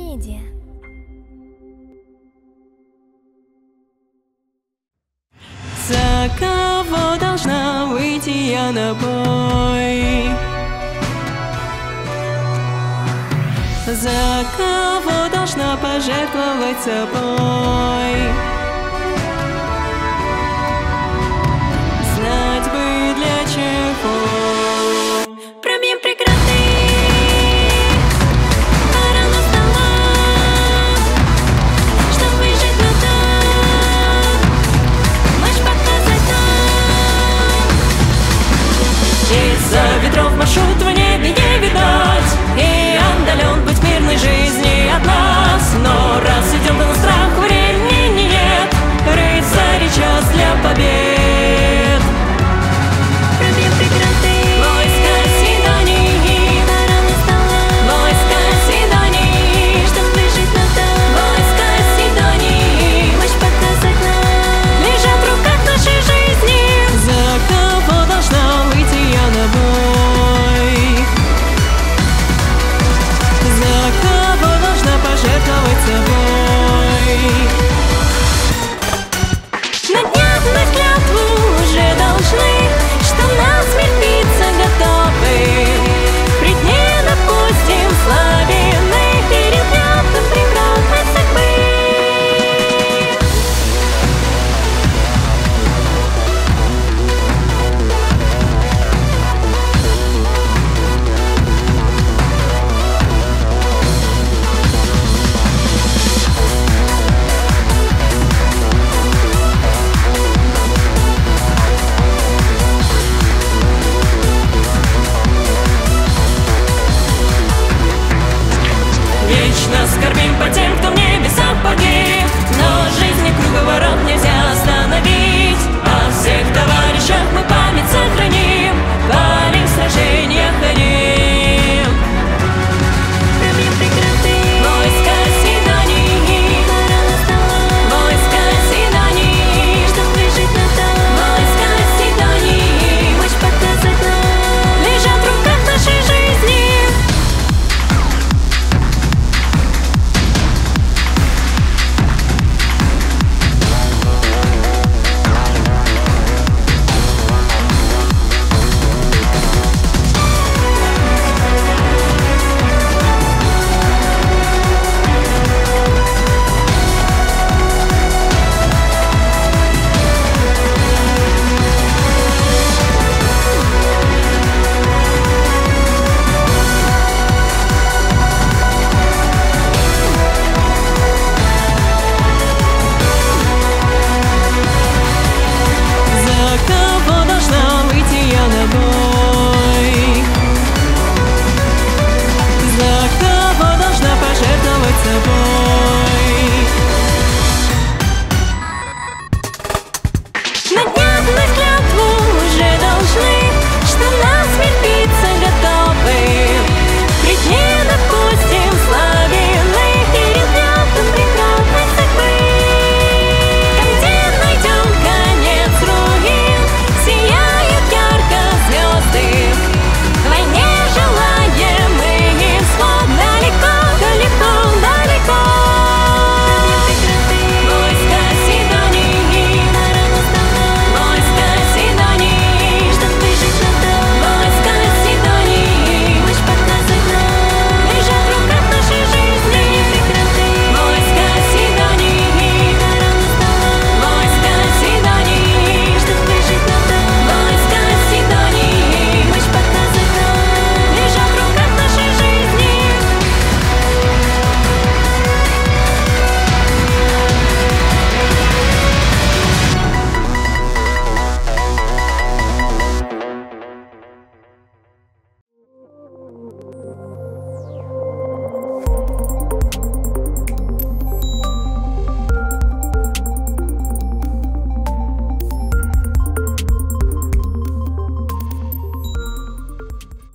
Медиа. За кого должна выйти я на бой? За кого должна пожертвовать собой? Знать бы для чего. Пробьем преграды, пора настала, чтобы жить надо, можешь показать нам. Из-за ветров маршрут в небе не видать, и отдален путь мирной жизни от нас. Но раз идем, то на страх времени нет, рыцари, час для побед. Пробьем преграды, Войска Сидонии, пора настала, войска Сидонии, чтобы жить надо, войска Сидонии можешь показать нам. лежат в руках нашей жизни. За кого должна выйти я на бой? За кого должна пожертвовать собой? На днях мы клятву уже должны, что на смерть биться готовы. Пред ней допустим славины, переплетом преградной судьбы. Вечно скорбим по тем, кто в небесах погиб, но жизни круговорот нельзя остановить. А всех, кто